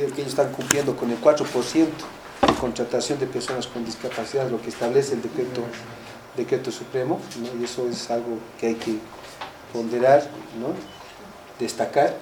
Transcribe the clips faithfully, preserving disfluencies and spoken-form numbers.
que ellos están cumpliendo con el cuatro por ciento de contratación de personas con discapacidad, lo que establece el decreto, decreto supremo, ¿no? Y eso es algo que hay que ponderar, ¿no? Destacar.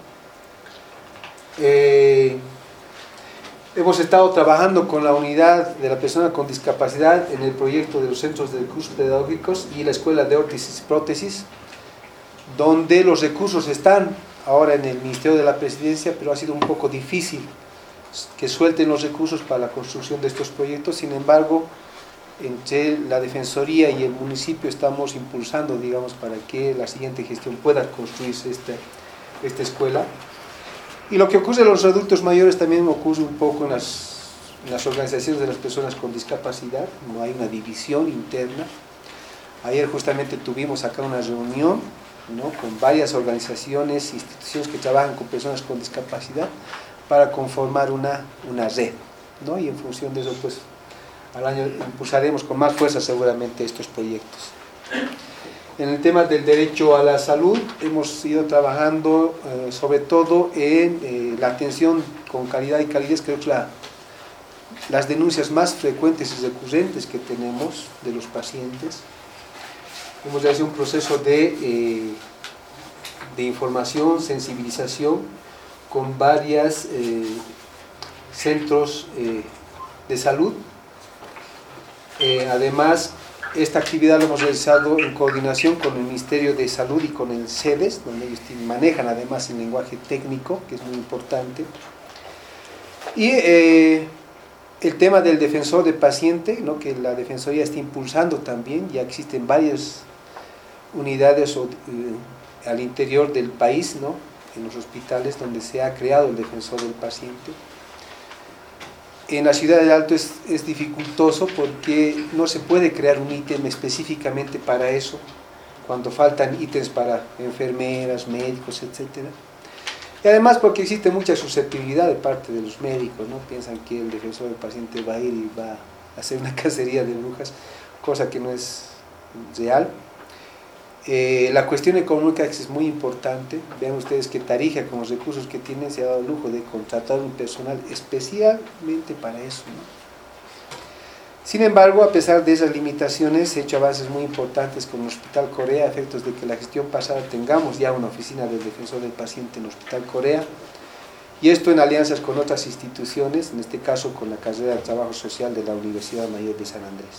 Eh, hemos estado trabajando con la unidad de la persona con discapacidad en el proyecto de los centros de recursos pedagógicos y la escuela de órtesis y prótesis, donde los recursos están ahora en el Ministerio de la Presidencia, pero ha sido un poco difícil que suelten los recursos para la construcción de estos proyectos. Sin embargo, entre la Defensoría y el municipio estamos impulsando, digamos, para que la siguiente gestión pueda construirse esta, esta escuela. Y lo que ocurre a los adultos mayores también ocurre un poco en las, en las organizaciones de las personas con discapacidad. No hay una división interna. Ayer justamente tuvimos acá una reunión, ¿no?, con varias organizaciones, instituciones que trabajan con personas con discapacidad para conformar una, una red, ¿no? Y en función de eso, pues, al año impulsaremos con más fuerza seguramente estos proyectos. En el tema del derecho a la salud, hemos ido trabajando eh, sobre todo en eh, la atención con calidad y calidez. Creo que la, las denuncias más frecuentes y recurrentes que tenemos de los pacientes. Hemos hecho un proceso de, eh, de información, sensibilización con varios eh, centros eh, de salud. Eh, además, esta actividad la hemos realizado en coordinación con el Ministerio de Salud y con el CEDES, donde ellos manejan además el lenguaje técnico, que es muy importante. Y eh, el tema del defensor de paciente, ¿no?, que la Defensoría está impulsando también. Ya existen varias unidades o, eh, al interior del país, ¿no?, en los hospitales donde se ha creado el defensor del paciente. En la ciudad de Alto es, es dificultoso porque no se puede crear un ítem específicamente para eso, cuando faltan ítems para enfermeras, médicos, etcétera. Y además porque existe mucha susceptibilidad de parte de los médicos, ¿no? Piensan que el defensor del paciente va a ir y va a hacer una cacería de brujas, cosa que no es real. Eh, la cuestión económica es muy importante. Vean ustedes que Tarija, con los recursos que tiene, se ha dado el lujo de contratar un personal especialmente para eso, ¿no? Sin embargo, a pesar de esas limitaciones, he hecho avances muy importantes con el Hospital Corea, a efectos de que la gestión pasada tengamos ya una oficina del defensor del paciente en el Hospital Corea, y esto en alianzas con otras instituciones, en este caso con la carrera de Trabajo Social de la Universidad Mayor de San Andrés.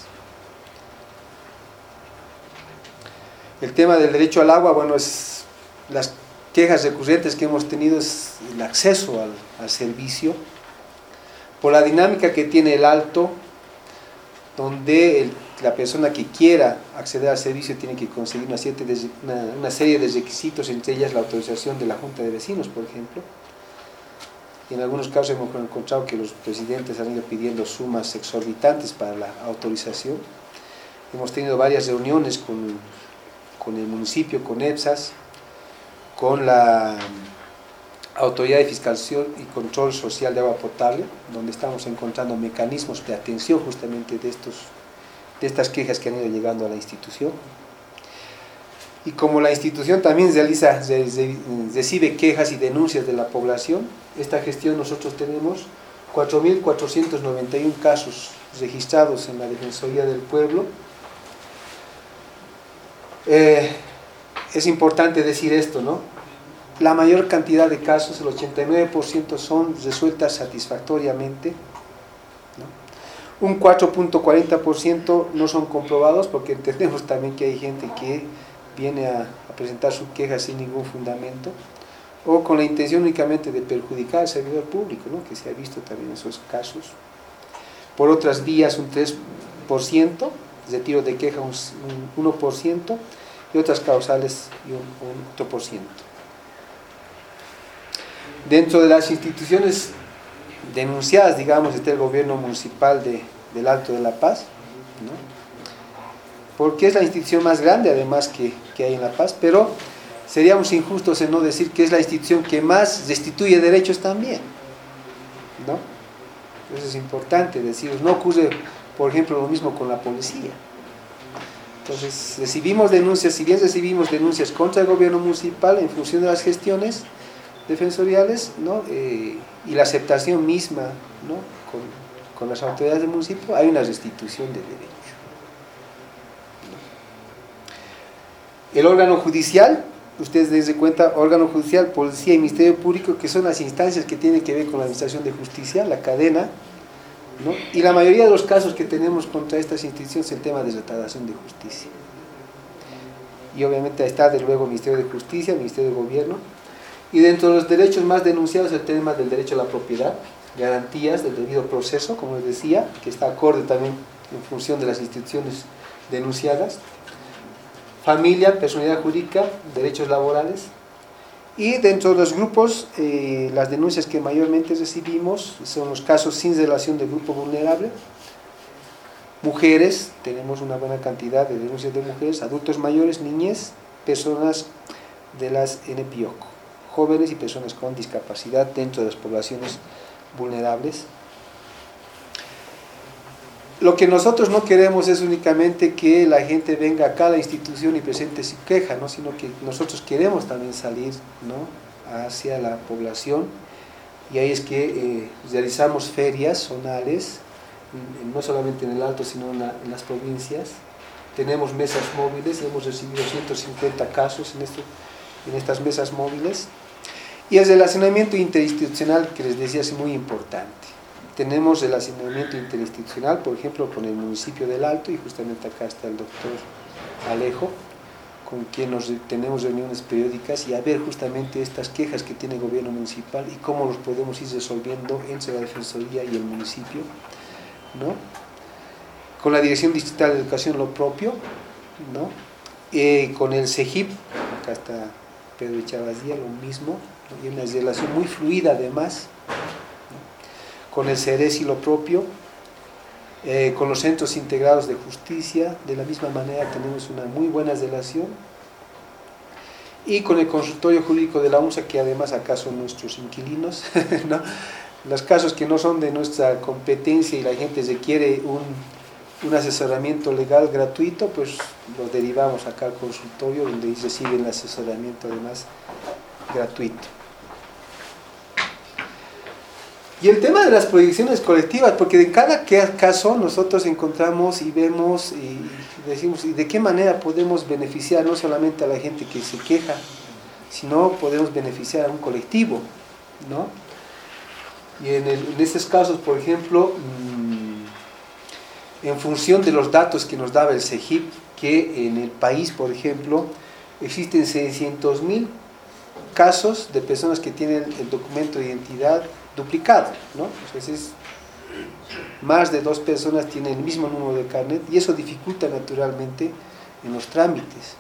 El tema del derecho al agua, bueno, es las quejas recurrentes que hemos tenido es el acceso al, al servicio, por la dinámica que tiene el Alto, donde el, la persona que quiera acceder al servicio tiene que conseguir una, siete de, una, una serie de requisitos, entre ellas la autorización de la Junta de Vecinos, por ejemplo. Y en algunos casos hemos encontrado que los presidentes han ido pidiendo sumas exorbitantes para la autorización. Hemos tenido varias reuniones con con el municipio, con EPSAS, con la Autoridad de Fiscalización y Control Social de Agua Potable, donde estamos encontrando mecanismos de atención justamente de, estos, de estas quejas que han ido llegando a la institución. Y como la institución también realiza, recibe quejas y denuncias de la población, esta gestión nosotros tenemos cuatro mil cuatrocientos noventa y uno casos registrados en la Defensoría del Pueblo. Eh, es importante decir esto, ¿no? La mayor cantidad de casos, el ochenta y nueve por ciento, son resueltas satisfactoriamente, ¿no? Un cuatro punto cuarenta por ciento no son comprobados, porque entendemos también que hay gente que viene a, a presentar su queja sin ningún fundamento, o con la intención únicamente de perjudicar al servidor público, ¿no?, que se ha visto también en esos casos. Por otras vías, un tres por ciento, retiro de queja un uno por ciento, y otras causales y un, un otro por ciento. Dentro de las instituciones denunciadas, digamos, está el gobierno municipal de, del Alto de La Paz, ¿no?, porque es la institución más grande además que, que hay en La Paz, pero seríamos injustos en no decir que es la institución que más restituye derechos también, ¿no? Eso es importante decir. No ocurre, por ejemplo, lo mismo con la policía. Entonces, recibimos denuncias, si bien recibimos denuncias contra el gobierno municipal en función de las gestiones, defensoriales, ¿no? eh, y la aceptación misma, ¿no? con, con las autoridades del municipio, hay una restitución de derecho. El órgano judicial, ustedes dense cuenta, órgano judicial, policía y ministerio público, que son las instancias que tienen que ver con la administración de justicia, la cadena, ¿no? Y la mayoría de los casos que tenemos contra estas instituciones es el tema de retardación de justicia. Y obviamente ahí está, desde luego, el Ministerio de Justicia, el Ministerio de Gobierno. Y dentro de los derechos más denunciados, el tema del derecho a la propiedad, garantías del debido proceso, como les decía, que está acorde también en función de las instituciones denunciadas. Familia, personalidad jurídica, derechos laborales. Y dentro de los grupos, eh, las denuncias que mayormente recibimos son los casos sin relación de grupo vulnerable. Mujeres, tenemos una buena cantidad de denuncias de mujeres, adultos mayores, niñez, personas de las N P O C, jóvenes y personas con discapacidad dentro de las poblaciones vulnerables. Lo que nosotros no queremos es únicamente que la gente venga acá a la institución y presente su queja, ¿no? Sino que nosotros queremos también salir, ¿no? hacia la población, y ahí es que eh, realizamos ferias zonales, no solamente en el Alto, sino en, la, en las provincias. Tenemos mesas móviles, hemos recibido ciento cincuenta casos en, esto, en estas mesas móviles. Y el relacionamiento interinstitucional, que les decía, es muy importante. Tenemos relacionamiento interinstitucional, por ejemplo, con el municipio del Alto, y justamente acá está el doctor Alejo, con quien nos, tenemos reuniones periódicas y a ver justamente estas quejas que tiene el gobierno municipal y cómo los podemos ir resolviendo entre la Defensoría y el municipio, ¿no? Con la Dirección Distrital de Educación lo propio, ¿no? Eh, con el CEGIP, acá está Pedro Chavazía, lo mismo, ¿no? Y una relación muy fluida además, ¿no? Con el CERESI lo propio, eh, con los centros integrados de justicia, de la misma manera tenemos una muy buena relación, y con el consultorio jurídico de la UNSA, que además acá son nuestros inquilinos, ¿no? Los casos que no son de nuestra competencia y la gente requiere un, un asesoramiento legal gratuito, pues los derivamos acá al consultorio, donde reciben el asesoramiento además gratuito. Y el tema de las proyecciones colectivas, porque en cada caso nosotros encontramos y vemos y decimos, ¿y de qué manera podemos beneficiar no solamente a la gente que se queja, sino podemos beneficiar a un colectivo, ¿no? Y en, el, en estos casos, por ejemplo, mmm, en función de los datos que nos daba el CEGIP, que en el país, por ejemplo, existen seiscientos mil casos de personas que tienen el documento de identidad duplicado, ¿no? Entonces, más de dos personas tienen el mismo número de carnet, y eso dificulta naturalmente en los trámites.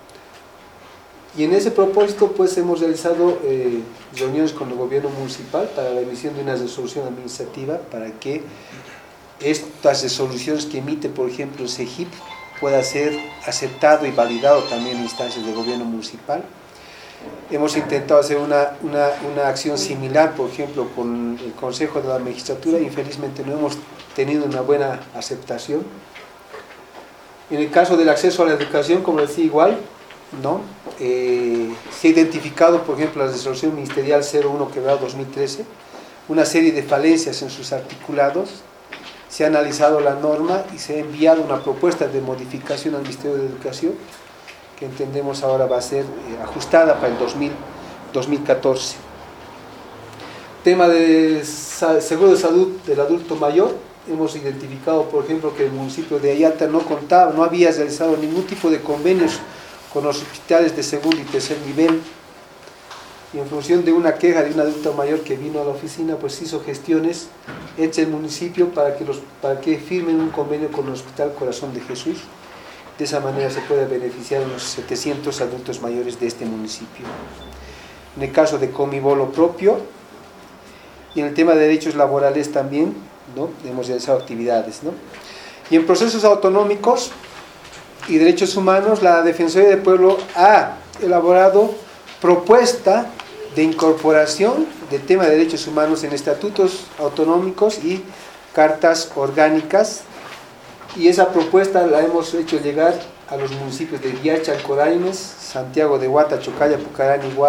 Y en ese propósito, pues, hemos realizado eh, reuniones con el gobierno municipal para la emisión de una resolución administrativa para que estas resoluciones que emite, por ejemplo, el CEGIP, pueda ser aceptado y validado también en instancias del gobierno municipal. Hemos intentado hacer una, una, una acción similar, por ejemplo, con el Consejo de la Magistratura, y infelizmente no hemos tenido una buena aceptación. En el caso del acceso a la educación, como decía, igual, ¿no? Eh, se ha identificado, por ejemplo, la resolución ministerial cero uno dos mil trece, una serie de falencias en sus articulados. Se ha analizado la norma y se ha enviado una propuesta de modificación al Ministerio de Educación, que entendemos ahora va a ser eh, ajustada para el dos mil, dos mil catorce. Tema de seguro de salud del adulto mayor. Hemos identificado, por ejemplo, que el municipio de Ayata no contaba, no había realizado ningún tipo de convenios con los hospitales de segundo y tercer nivel, y en función de una queja de un adulto mayor que vino a la oficina, pues hizo gestiones entre el municipio para que, los, para que firmen un convenio con el Hospital Corazón de Jesús. De esa manera se puede beneficiar a unos setecientos adultos mayores de este municipio. En el caso de Comibolo propio, y en el tema de derechos laborales también, ¿no? Hemos realizado actividades, ¿no? Y en procesos autonómicos y derechos humanos, la Defensoría del Pueblo ha elaborado propuesta de incorporación del tema de derechos humanos en estatutos autonómicos y cartas orgánicas, y esa propuesta la hemos hecho llegar a los municipios de Riacha, Coraimes, Santiago de Huata, Chocalla, Pucarán y Huaki,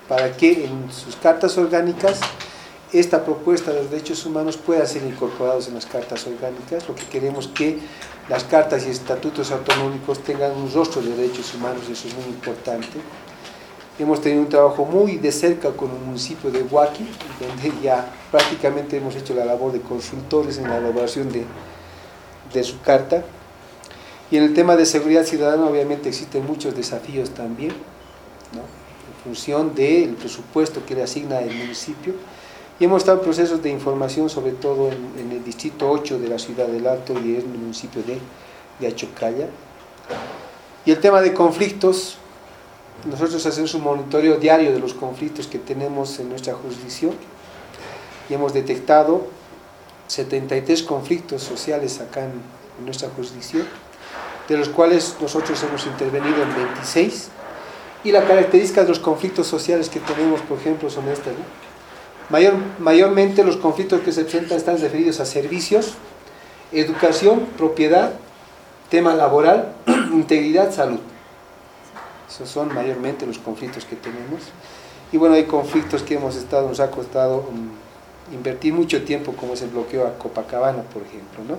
para que en sus cartas orgánicas esta propuesta de los derechos humanos pueda ser incorporados en las cartas orgánicas. Lo que queremos es que las cartas y estatutos autonómicos tengan un rostro de derechos humanos, eso es muy importante. Hemos tenido un trabajo muy de cerca con el municipio de Huaki, donde ya prácticamente hemos hecho la labor de consultores en la elaboración de, de su carta. Y en el tema de seguridad ciudadana obviamente existen muchos desafíos también, ¿no?, en función del presupuesto que le asigna el municipio. Y hemos estado en procesos de información, sobre todo en, en el distrito ocho de la ciudad del Alto y en el municipio de, de Achocalla. Y el tema de conflictos, nosotros hacemos un monitoreo diario de los conflictos que tenemos en nuestra jurisdicción y hemos detectado setenta y tres conflictos sociales acá en, en nuestra jurisdicción, de los cuales nosotros hemos intervenido en veintiséis, y la característica de los conflictos sociales que tenemos, por ejemplo, son estas, ¿no? Mayor, mayormente los conflictos que se presentan están referidos a servicios, educación, propiedad, tema laboral, integridad, salud. Esos son mayormente los conflictos que tenemos. Y bueno, hay conflictos que hemos estado, nos ha costado um, invertir mucho tiempo, como es el bloqueo a Copacabana, por ejemplo, ¿no?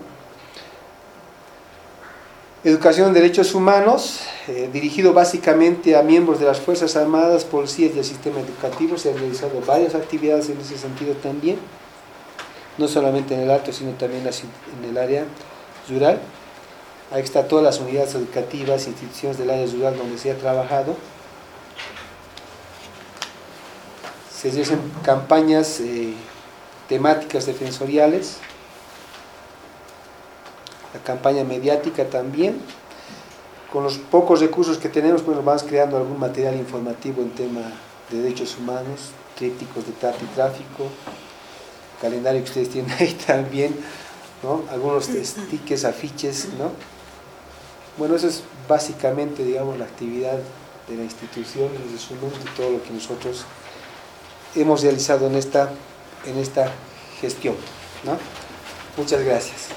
Educación en derechos humanos, eh, dirigido básicamente a miembros de las Fuerzas Armadas, policías y el sistema educativo. Se han realizado varias actividades en ese sentido también, no solamente en el Alto, sino también en el área rural. Ahí está todas las unidades educativas, instituciones del área rural donde se ha trabajado. Se realizan campañas eh, temáticas defensoriales, la campaña mediática también. Con los pocos recursos que tenemos, pues nos vamos creando algún material informativo en tema de derechos humanos, trípticos de trata y tráfico, calendario que ustedes tienen ahí también, ¿no?, algunos stickers, afiches, ¿no? Bueno, eso es básicamente, digamos, la actividad de la institución, en resumen, de todo lo que nosotros hemos realizado en esta, en esta gestión, ¿no? Muchas gracias.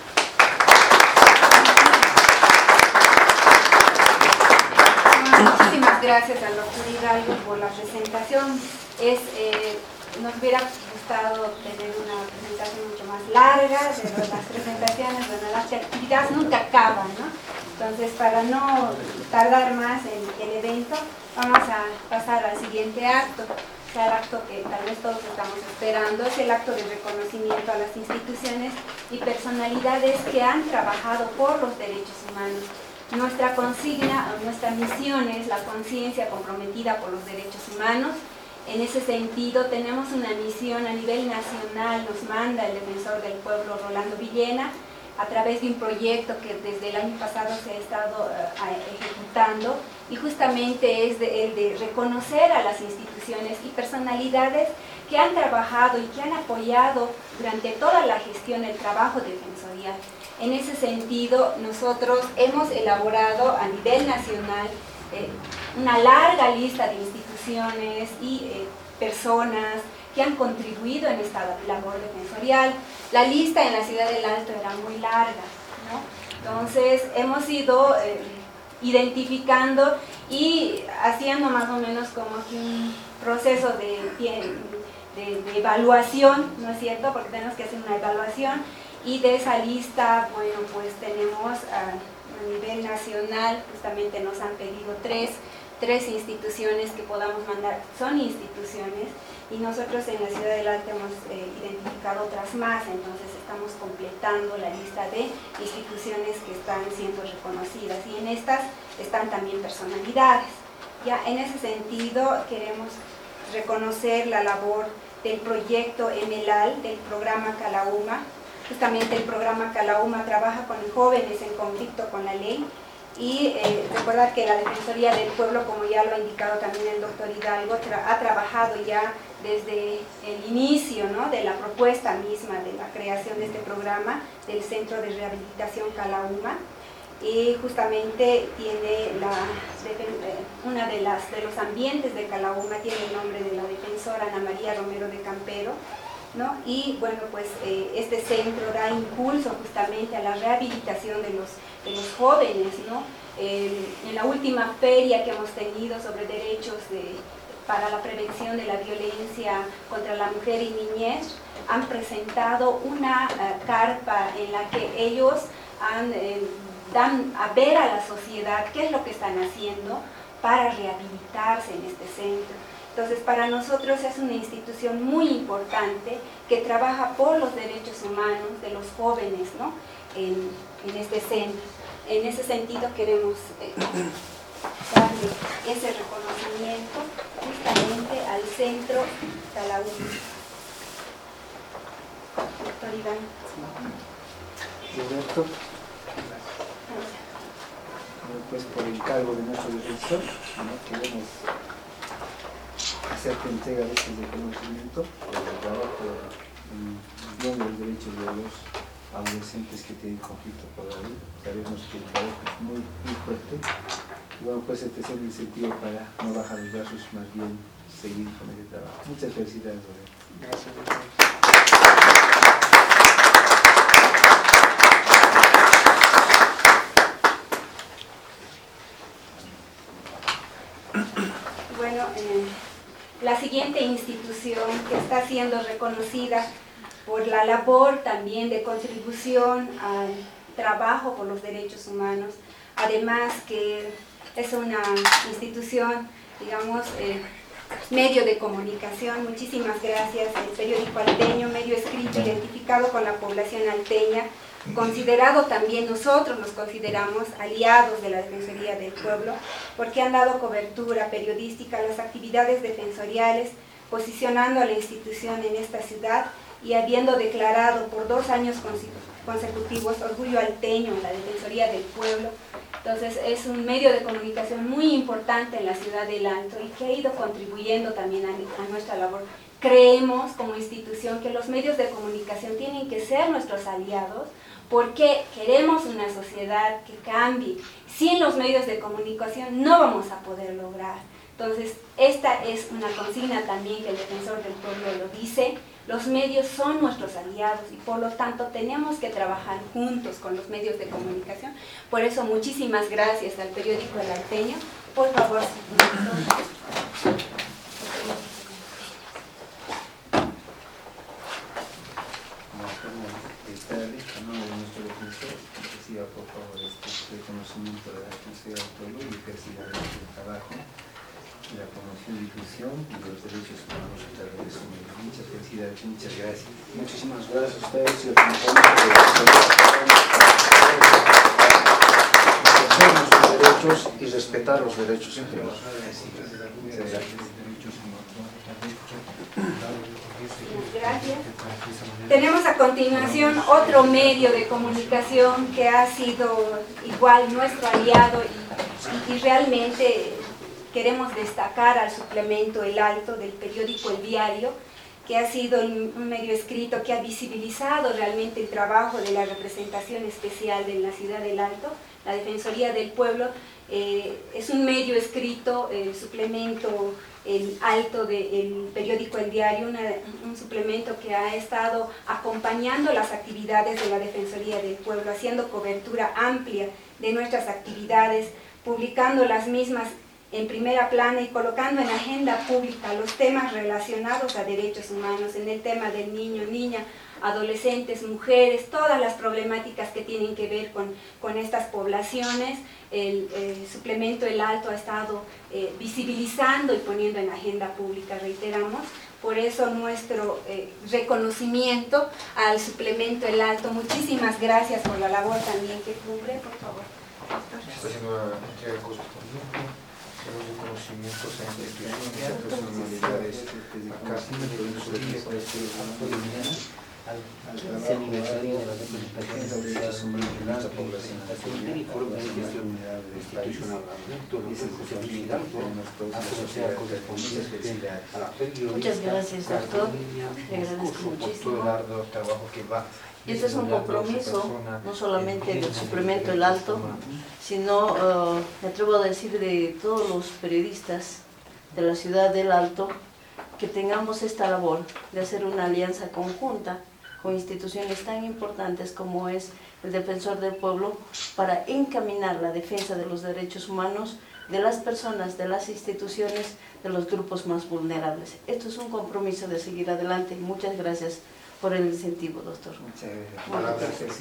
Muchísimas gracias al doctor Hidalgo por la presentación. Es, eh, nos hubiera gustado tener una presentación mucho más larga, pero las presentaciones, bueno, las actividades nunca acaban, ¿no? Entonces, para no tardar más en el evento, vamos a pasar al siguiente acto. O sea, el acto que tal vez todos estamos esperando es el acto de reconocimiento a las instituciones y personalidades que han trabajado por los derechos humanos. Nuestra consigna, nuestra misión es la conciencia comprometida por los derechos humanos. En ese sentido, tenemos una misión a nivel nacional, nos manda el defensor del pueblo Rolando Villena, a través de un proyecto que desde el año pasado se ha estado uh, ejecutando, y justamente es de, el de reconocer a las instituciones y personalidades que han trabajado y que han apoyado durante toda la gestión el trabajo defensorial. En ese sentido, nosotros hemos elaborado a nivel nacional eh, una larga lista de instituciones y eh, personas que han contribuido en esta labor defensorial. La lista en la ciudad del Alto era muy larga, ¿no? Entonces, hemos ido eh, identificando y haciendo más o menos como aquí un proceso de, de, de evaluación, ¿no es cierto? Porque tenemos que hacer una evaluación. Y de esa lista, bueno, pues tenemos a, a nivel nacional, justamente nos han pedido tres, tres instituciones que podamos mandar, son instituciones, y nosotros en la ciudad del Alto hemos eh, identificado otras más, entonces estamos completando la lista de instituciones que están siendo reconocidas, y en estas están también personalidades. Ya en ese sentido queremos reconocer la labor del proyecto EMELAL, del programa Calauma. Justamente el programa Calauma trabaja con jóvenes en conflicto con la ley, y eh, recordar que la Defensoría del Pueblo, como ya lo ha indicado también el doctor Hidalgo, tra ha trabajado ya desde el inicio, ¿no?, de la propuesta misma de la creación de este programa del Centro de Rehabilitación Calauma, y justamente tiene la, una de, las, de los ambientes de Calauma tiene el nombre de la defensora Ana María Romero de Campero, ¿no? Y bueno, pues eh, este centro da impulso justamente a la rehabilitación de los, de los jóvenes, ¿no? Eh, en la última feria que hemos tenido sobre derechos de, para la prevención de la violencia contra la mujer y niñez han presentado una uh, carpa en la que ellos han, eh, dan a ver a la sociedad qué es lo que están haciendo para rehabilitarse en este centro. Entonces, para nosotros es una institución muy importante que trabaja por los derechos humanos de los jóvenes, ¿no? en, en este centro. En ese sentido queremos eh, darle ese reconocimiento justamente al centro Talaúd. Doctor Iván. Roberto, pues por encargo de nuestro defensor, ¿no? Queremos hacerte entrega de este reconocimiento por el trabajo en bien de los derechos de los adolescentes que tienen conflicto por la vida. Sabemos que el trabajo es muy, muy fuerte. Y bueno, pues este es el incentivo para no bajar los brazos, más bien seguir con ese trabajo. Muchas felicidades, Roberto. Gracias, doctor. Bueno, eh, la siguiente institución que está siendo reconocida por la labor también de contribución al trabajo por los derechos humanos, además que es una institución, digamos, eh, medio de comunicación. Muchísimas gracias. El periódico alteño, medio escrito, identificado con la población alteña, considerado también, nosotros nos consideramos aliados de la Defensoría del Pueblo, porque han dado cobertura periodística a las actividades defensoriales, posicionando a la institución en esta ciudad y habiendo declarado por dos años consecutivos orgullo alteño en la Defensoría del Pueblo. Entonces es un medio de comunicación muy importante en la ciudad del Alto y que ha ido contribuyendo también a, a nuestra labor. Creemos como institución que los medios de comunicación tienen que ser nuestros aliados porque queremos una sociedad que cambie. Sin los medios de comunicación no vamos a poder lograr. Entonces esta es una consigna también que el Defensor del Pueblo lo dice. Los medios son nuestros aliados y por lo tanto tenemos que trabajar juntos con los medios de comunicación. Por eso muchísimas gracias al periódico El Alteño. Por favor, reciba por favor este reconocimiento de la Defensoría del Pueblo y felicidades por el trabajo y la promoción y difusión de los derechos humanos a través de su medio. Muchas felicidades, muchas gracias. Muchísimas gracias a ustedes y ejercer nuestros derechos y respetar los derechos humanos. Muchas gracias. Gracias. Tenemos a continuación otro medio de comunicación que ha sido igual nuestro aliado y, y, y realmente queremos destacar al suplemento El Alto del periódico El Diario, que ha sido un medio escrito que ha visibilizado realmente el trabajo de la representación especial de la ciudad del Alto, la Defensoría del Pueblo. Eh, es un medio escrito, el suplemento El Alto del periódico El Diario, una, un suplemento que ha estado acompañando las actividades de la Defensoría del Pueblo, haciendo cobertura amplia de nuestras actividades, publicando las mismas en primera plana y colocando en agenda pública los temas relacionados a derechos humanos, en el tema del niño, niña, adolescentes, mujeres, todas las problemáticas que tienen que ver con, con estas poblaciones. El, el suplemento El Alto ha estado eh, visibilizando y poniendo en agenda pública, reiteramos. Por eso nuestro eh, reconocimiento al suplemento El Alto. Muchísimas gracias por la labor también que cubre, por favor. Está haciendo una entrega correspondiente. Los reconocimientos a instituciones, a personalidades, acá en el Defensoría por este al trabajo de la defensa de derechos humanos de nuestra población institucional. Muchas gracias, doctor. Le agradezco muchísimo. Y este es un compromiso, no solamente del suplemento El Alto, sino, uh, me atrevo a decir, de todos los periodistas de la ciudad del Alto, que tengamos esta labor de hacer una alianza conjunta con instituciones tan importantes como es el Defensor del Pueblo para encaminar la defensa de los derechos humanos de las personas, de las instituciones, de los grupos más vulnerables. Esto es un compromiso de seguir adelante. Muchas gracias por el incentivo, doctor. Muchas gracias.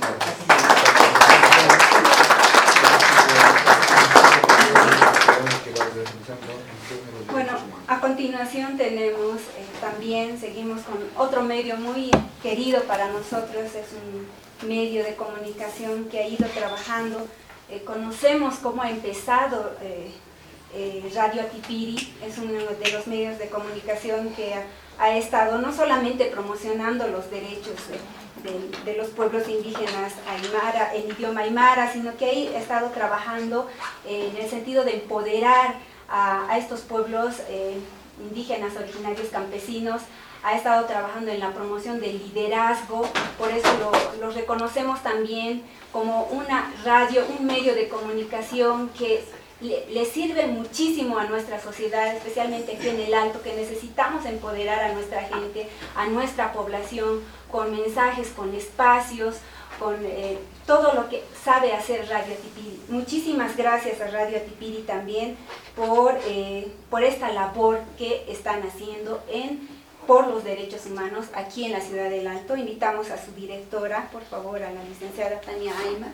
Bueno, a continuación tenemos eh, también, seguimos con otro medio muy querido para nosotros, es un medio de comunicación que ha ido trabajando. Eh, conocemos cómo ha empezado eh, eh, Radio Atipiri, es uno de los medios de comunicación que ha, ha estado no solamente promocionando los derechos de, de, de los pueblos indígenas aymara, en idioma aymara, sino que ha estado trabajando eh, en el sentido de empoderar a, a estos pueblos eh, indígenas originarios campesinos, ha estado trabajando en la promoción del liderazgo, por eso lo, lo reconocemos también como una radio, un medio de comunicación que le, le sirve muchísimo a nuestra sociedad, especialmente aquí en el Alto, que necesitamos empoderar a nuestra gente, a nuestra población, con mensajes, con espacios, con eh, todo lo que sabe hacer Radio Atipiri. Muchísimas gracias a Radio Atipiri también por, eh, por esta labor que están haciendo en por los derechos humanos aquí en la ciudad del Alto. Invitamos a su directora, por favor, a la licenciada Tania Aymar.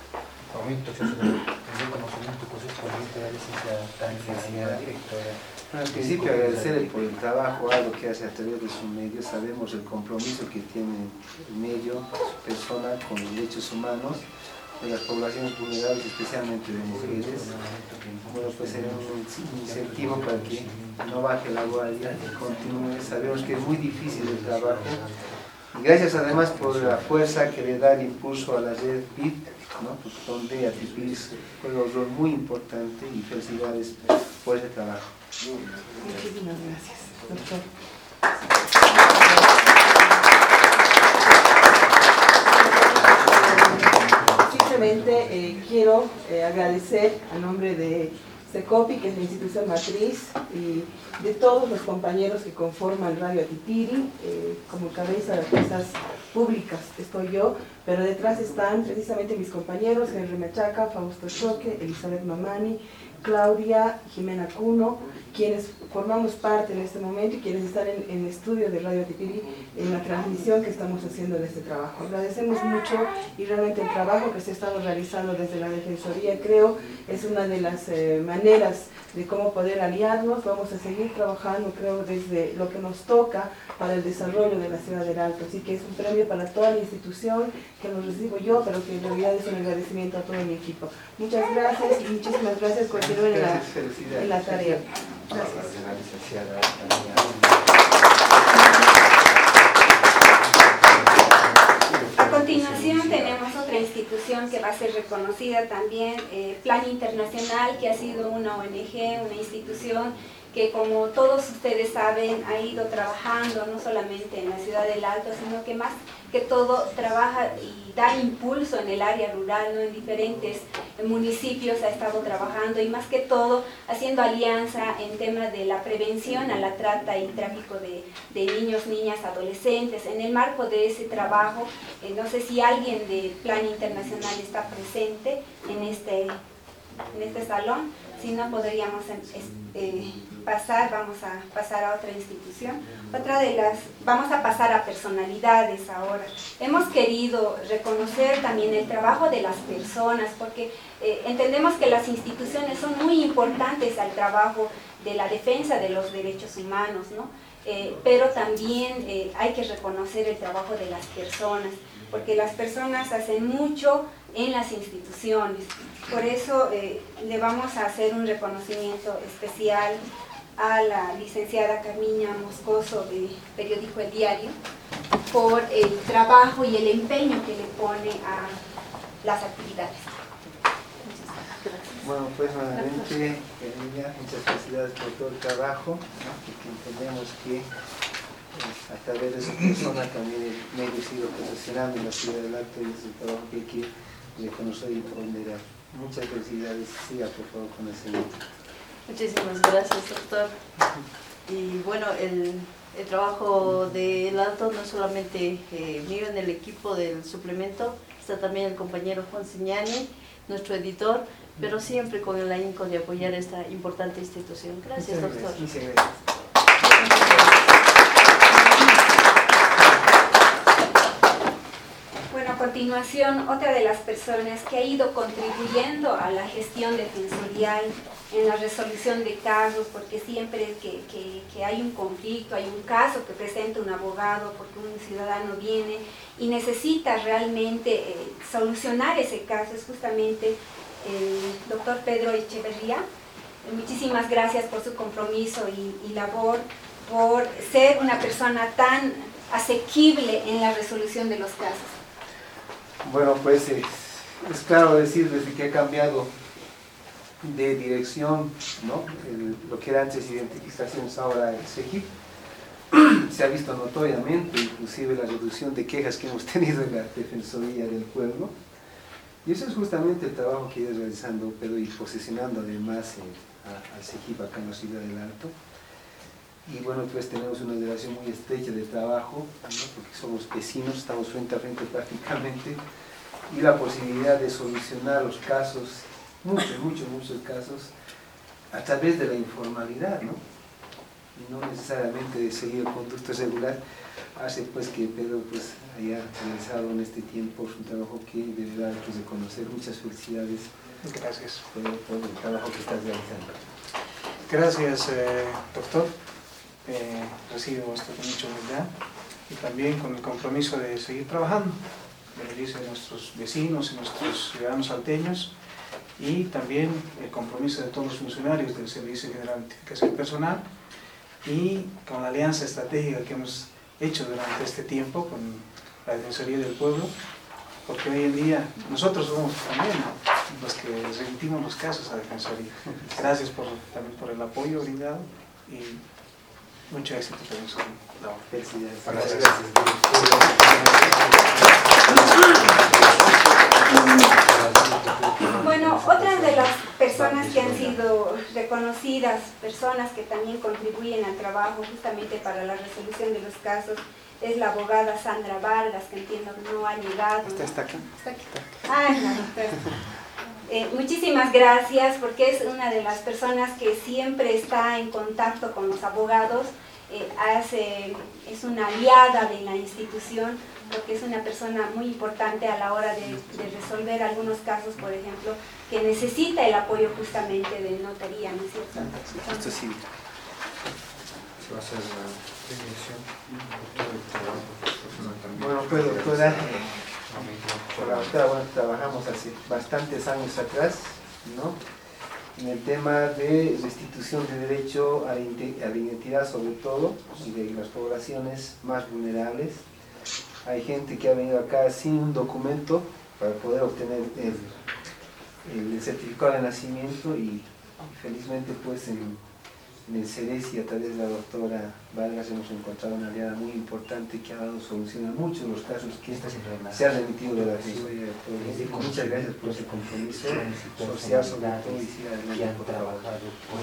Bueno, al principio agradecerle por el trabajo, algo que hace a través de su medio. Sabemos el compromiso que tiene el medio, su persona, con los derechos humanos de las poblaciones vulnerables, especialmente de mujeres. Bueno, pues sería un incentivo para que no baje la guardia, continúe. Sabemos que es muy difícil el trabajo. Y gracias además por la fuerza que le da el impulso a la red P I T, ¿no? Pues donde Atipiri juega un rol muy importante, y felicidades por ese trabajo. Muchísimas gracias, doctor. Simplemente eh, quiero eh, agradecer a nombre de SECOPI, que es la institución matriz, y de todos los compañeros que conforman Radio Atipiri, eh, como cabeza de fuerzas públicas estoy yo, pero detrás están precisamente mis compañeros, Henry Machaca, Fausto Choque, Elizabeth Mamani, Claudia, Jimena Cuno, quienes formamos parte en este momento y quienes están en, en estudio de Radio Atipiri en la transmisión que estamos haciendo de este trabajo. Agradecemos mucho, y realmente el trabajo que se ha estado realizando desde la Defensoría, creo, es una de las eh, maneras de cómo poder aliarnos. Vamos a seguir trabajando, creo, desde lo que nos toca para el desarrollo de la ciudad del Alto. Así que es un premio para toda la institución que lo recibo yo, pero que en realidad es un agradecimiento a todo mi equipo. Muchas gracias y muchísimas gracias. Continúen en la, en la tarea. Gracias. A continuación tenemos otra institución que va a ser reconocida también, eh, Plan Internacional, que ha sido una O N G, una institución que, como todos ustedes saben, ha ido trabajando no solamente en la ciudad del Alto, sino que más que todo trabaja y da impulso en el área rural, ¿no? En diferentes municipios ha estado trabajando, y más que todo haciendo alianza en temas de la prevención a la trata y tráfico de, de niños, niñas, adolescentes. En el marco de ese trabajo, eh, no sé si alguien del Plan Internacional está presente en este, en este salón, si no podríamos eh, pasar, vamos a pasar a otra institución. Otra de las, vamos a pasar a personalidades ahora. Hemos querido reconocer también el trabajo de las personas, porque eh, entendemos que las instituciones son muy importantes al trabajo de la defensa de los derechos humanos, ¿no? Eh, pero también eh, hay que reconocer el trabajo de las personas, porque las personas hacen mucho en las instituciones. Por eso eh, le vamos a hacer un reconocimiento especial a la licenciada Carmiña Moscoso de periódico El Diario por el trabajo y el empeño que le pone a las actividades. Bueno, pues nuevamente, querida, muchas felicidades por todo el trabajo, ¿no? Porque entendemos que eh, a través de su persona también el medio ha sido posicionando en la ciudad del Alto, y es el trabajo que hay que reconocer y ponderar. Muchas felicidades. Siga por favor con el señor. Muchísimas gracias, doctor. Y bueno, el el trabajo del Alto no solamente eh, mío en el equipo del suplemento, está también el compañero Juan Siñani, nuestro editor, pero siempre con el ahínco de apoyar esta importante institución. Gracias, Muchas doctor. gracias, muchas gracias. Bueno, a continuación, otra de las personas que ha ido contribuyendo a la gestión defensorial en la resolución de casos, porque siempre que, que, que hay un conflicto, hay un caso que presenta un abogado, porque un ciudadano viene y necesita realmente eh, solucionar ese caso, es justamente el doctor Pedro Echeverría. Eh, muchísimas gracias por su compromiso y, y labor, por ser una persona tan asequible en la resolución de los casos. Bueno, pues es, es claro decir, desde que ha cambiado de dirección, ¿no? El, lo que era antes identificaciones, ahora el C E G I P, se ha visto notoriamente, inclusive la reducción de quejas que hemos tenido en la Defensoría del Pueblo. Y eso es justamente el trabajo que iba realizando Pedro y posicionando además eh, a, al C E G I P acá en la Ciudad del Alto. Y bueno, pues tenemos una relación muy estrecha de trabajo, ¿no? Porque somos vecinos, estamos frente a frente prácticamente, y la posibilidad de solucionar los casos, muchos, muchos, muchos casos, a través de la informalidad, ¿no? Y no necesariamente de seguir el conducto regular, hace pues que Pedro pues haya realizado en este tiempo un trabajo que de verdad hay que reconocer. Muchas felicidades. Gracias. Por, por el trabajo que estás realizando. Gracias, eh, doctor. Eh, recibo esto con mucha humildad y también con el compromiso de seguir trabajando, beneficio de nuestros vecinos y nuestros ciudadanos salteños, y también el compromiso de todos los funcionarios del Servicio General de Identificación Personal, y con la alianza estratégica que hemos hecho durante este tiempo con la Defensoría del Pueblo, porque hoy en día nosotros somos también los que remitimos los casos a Defensoría. Gracias por, también por el apoyo brindado y mucho éxito también su labor. Felicidades. Gracias. Bueno, otra de las personas que han sido reconocidas, personas que también contribuyen al trabajo justamente para la resolución de los casos, es la abogada Sandra Vargas, que entiendo que no ha llegado. ¿Está, está acá? Está aquí. Ah, es la doctora. Eh, muchísimas gracias, porque es una de las personas que siempre está en contacto con los abogados, eh, hace, es una aliada de la institución, porque es una persona muy importante a la hora de, de resolver algunos casos, por ejemplo, que necesita el apoyo justamente de notaría, ¿no es cierto? Esto sí. Se va a hacer la definición de todo el trabajo personal también. Bueno, pues doctora, con la doctora, bueno, trabajamos hace bastantes años atrás, ¿no? En el tema de restitución de derecho a la, a la identidad, sobre todo, y de las poblaciones más vulnerables. Hay gente que ha venido acá sin un documento para poder obtener el, el certificado de nacimiento, y felizmente pues en, en el CEDES y a través de la doctora Vargas hemos encontrado una aliada muy importante que ha dado solución a muchos de los casos que se han remitido de la Defensoría del Pueblo. Muchas gracias por ese compromiso social, sobre todo, y siga adelante por trabajar.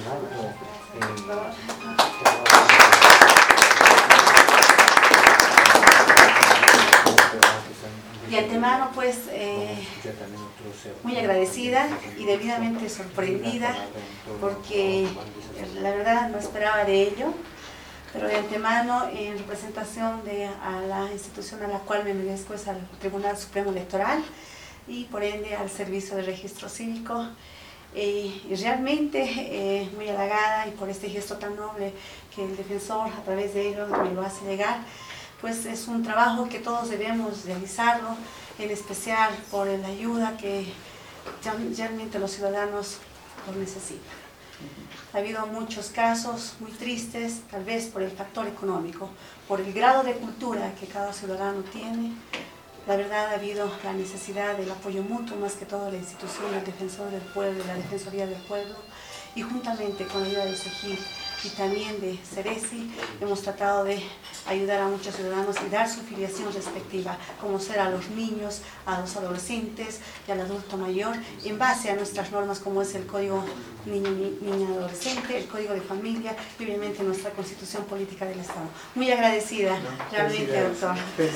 De antemano, pues, eh, muy agradecida y debidamente sorprendida, porque la verdad no esperaba de ello, pero de antemano, en representación de a la institución a la cual me merezco, es al Tribunal Supremo Electoral y por ende al Servicio de Registro Cívico, eh, y realmente eh, muy halagada, y por este gesto tan noble que el defensor a través de ellos me lo hace llegar. Pues es un trabajo que todos debemos realizarlo, en especial por la ayuda que realmente los ciudadanos lo necesitan. Ha habido muchos casos muy tristes, tal vez por el factor económico, por el grado de cultura que cada ciudadano tiene. La verdad, ha habido la necesidad del apoyo mutuo, más que todo la institución del Defensor del Pueblo, de la Defensoría del Pueblo, y juntamente con la ayuda de C E G I P y también de Ceresi. Hemos tratado de ayudar a muchos ciudadanos y dar su filiación respectiva, como ser a los niños, a los adolescentes y al adulto mayor, en base a nuestras normas como es el Código Niño, Niña Adolescente, el Código de Familia y obviamente nuestra Constitución Política del Estado. Muy agradecida, realmente, doctor.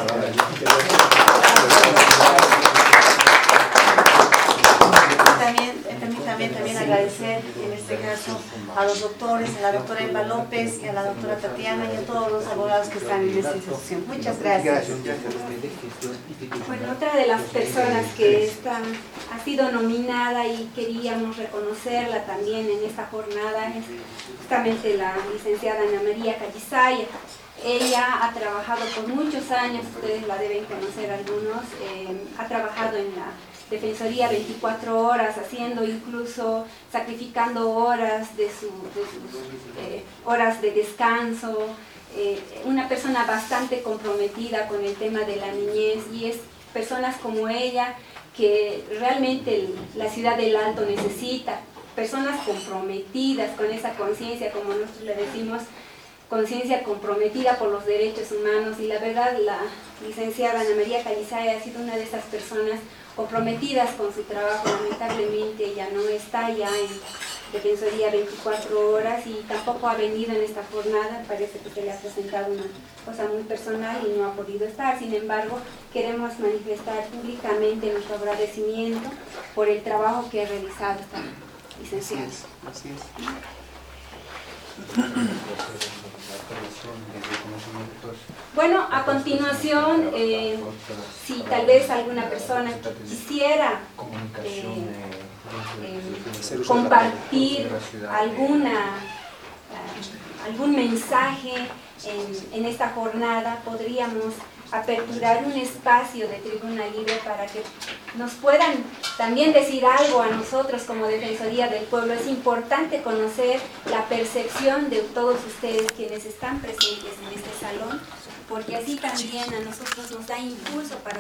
También, permítame también agradecer en este caso a los doctores, a la doctora Emma López y a la doctora Tatiana y a todos los abogados que están en esta institución. Muchas gracias. Bueno, otra de las personas que está, ha sido nominada y queríamos reconocerla también en esta jornada es justamente la licenciada Ana María Callisaya. Ella ha trabajado por muchos años, ustedes la deben conocer algunos, eh, ha trabajado en la Defensoría veinticuatro horas, haciendo incluso, sacrificando horas de, su, de sus eh, horas de descanso, eh, una persona bastante comprometida con el tema de la niñez, y es personas como ella que realmente la ciudad del Alto necesita, personas comprometidas con esa conciencia, como nosotros le decimos, conciencia comprometida por los derechos humanos, y la verdad la licenciada Ana María Callisaya ha sido una de esas personas comprometidas con su trabajo. Lamentablemente ella no está ya en Defensoría veinticuatro horas y tampoco ha venido en esta jornada, parece que se le ha presentado una cosa muy personal y no ha podido estar. Sin embargo, queremos manifestar públicamente nuestro agradecimiento por el trabajo que ha realizado esta licenciada. Así es, así es. Bueno, a continuación, eh, si tal vez alguna persona quisiera eh, eh, compartir alguna, uh, algún mensaje en, en esta jornada, podríamos aperturar un espacio de tribuna libre para que nos puedan también decir algo a nosotros como Defensoría del Pueblo. Es importante conocer la percepción de todos ustedes quienes están presentes en este salón, porque así también a nosotros nos da impulso para